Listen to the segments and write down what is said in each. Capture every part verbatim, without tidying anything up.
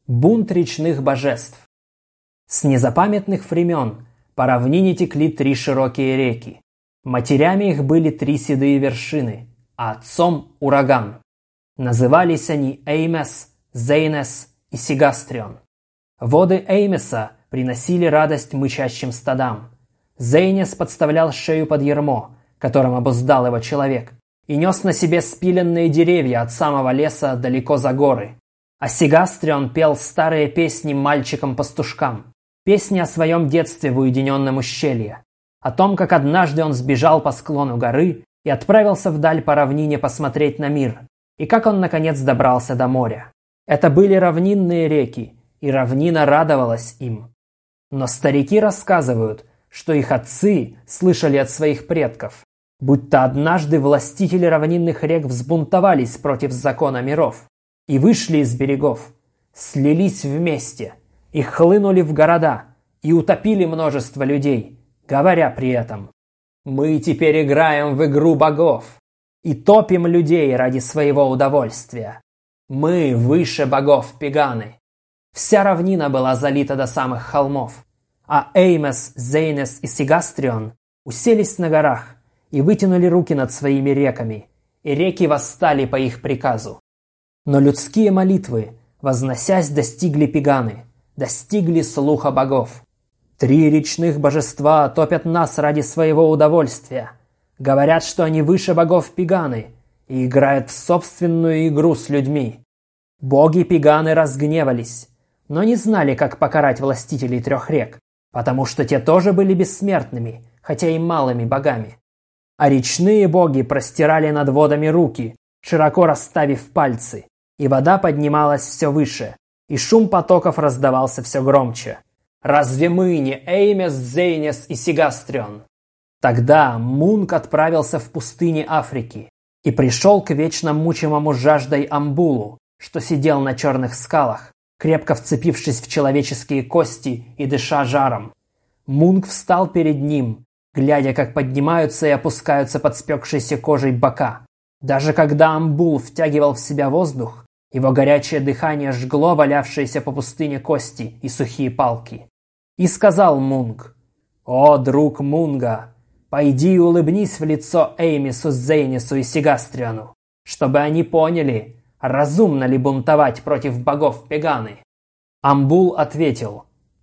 Бунт речных божеств. С незапамятных времен по равнине текли три широкие реки. Матерями их были три седые вершины, а отцом – ураган. Назывались они Эймес, Зейнес и Сигастрион. Воды Эймеса приносили радость мычащим стадам. Зейнес подставлял шею под ярмо, которым обуздал его человек, и нес на себе спиленные деревья от самого леса далеко за горы. А Сигастрион пел старые песни мальчикам-пастушкам, песни о своем детстве в уединенном ущелье, о том, как однажды он сбежал по склону горы и отправился вдаль по равнине посмотреть на мир, и как он, наконец, добрался до моря. Это были равнинные реки, и равнина радовалась им. Но старики рассказывают, что их отцы слышали от своих предков, будто однажды властители равнинных рек взбунтовались против закона миров и вышли из берегов, слились вместе и хлынули в города и утопили множество людей, говоря при этом: «Мы теперь играем в игру богов и топим людей ради своего удовольствия. Мы выше богов Пеганы». Вся равнина была залита до самых холмов, а Эймес, Зейнес и Сигастрион уселись на горах и вытянули руки над своими реками, и реки восстали по их приказу. Но людские молитвы, возносясь, достигли Пеганы, достигли слуха богов. Три речных божества топят нас ради своего удовольствия, говорят, что они выше богов Пеганы, и играют в собственную игру с людьми. Боги Пеганы разгневались, но не знали, как покарать властителей трех рек, потому что те тоже были бессмертными, хотя и малыми богами. А речные боги простирали над водами руки, широко расставив пальцы, и вода поднималась все выше, и шум потоков раздавался все громче. Разве мы не Эймес, Зейнес и Сигастрион? Тогда Мунк отправился в пустыни Африки и пришел к вечно мучимому жаждой Амбулу, что сидел на черных скалах, крепко вцепившись в человеческие кости и дыша жаром. Мунк встал перед ним, глядя, как поднимаются и опускаются под спекшейся кожей бока. Даже когда Амбул втягивал в себя воздух, его горячее дыхание жгло валявшиеся по пустыне кости и сухие палки. И сказал Мунк: «О, друг Мунга, пойди и улыбнись в лицо Эймесу, Зейнесу и Сигастриону, чтобы они поняли, разумно ли бунтовать против богов Пеганы». Амбул ответил: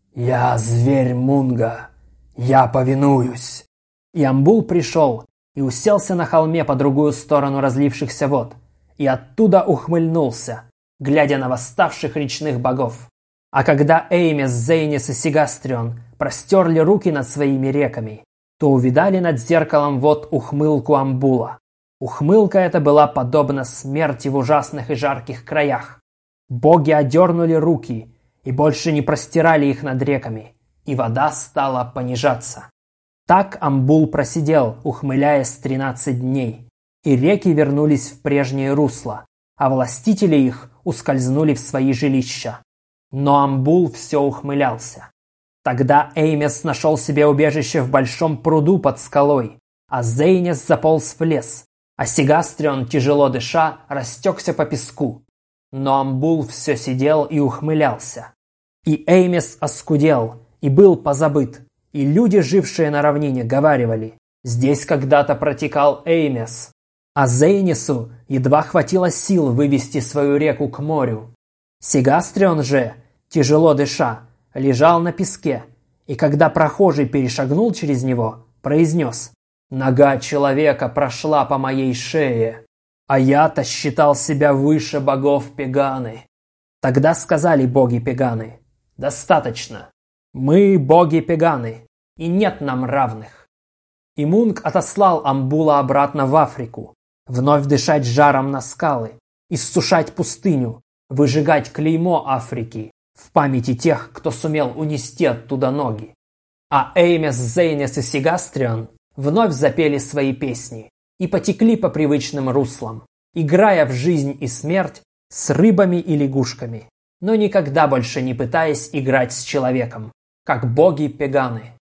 «Я зверь Мунга, я повинуюсь». И Амбул пришел и уселся на холме по другую сторону разлившихся вод, и оттуда ухмыльнулся, глядя на восставших речных богов. А когда Эймес, Зейнес и Сигастрион простерли руки над своими реками, то увидали над зеркалом вод ухмылку Амбула. Ухмылка эта была подобна смерти в ужасных и жарких краях. Боги одернули руки и больше не простирали их над реками, и вода стала понижаться. Так Амбул просидел, ухмыляясь тринадцать дней, и реки вернулись в прежнее русло, а властители их ускользнули в свои жилища. Но Амбул все ухмылялся. Тогда Эймес нашел себе убежище в большом пруду под скалой, а Зейнес заполз в лес, а Сигастрион, тяжело дыша, растекся по песку. Но Амбул все сидел и ухмылялся. И Эймес оскудел и был позабыт, и люди, жившие на равнине, говаривали: «Здесь когда-то протекал Эймес». А Зейнесу едва хватило сил вывести свою реку к морю. Сигастрион же, тяжело дыша, лежал на песке, и когда прохожий перешагнул через него, произнес: «Нога человека прошла по моей шее, а я-то считал себя выше богов Пеганы». Тогда сказали боги Пеганы: «Достаточно, мы боги Пеганы, и нет нам равных». И Мунк отослал Амбула обратно в Африку, вновь дышать жаром на скалы, иссушать пустыню, выжигать клеймо Африки в памяти тех, кто сумел унести оттуда ноги. А Эймес, Зейнес и Сигастрион вновь запели свои песни и потекли по привычным руслам, играя в жизнь и смерть с рыбами и лягушками, но никогда больше не пытаясь играть с человеком, как боги Пеганы.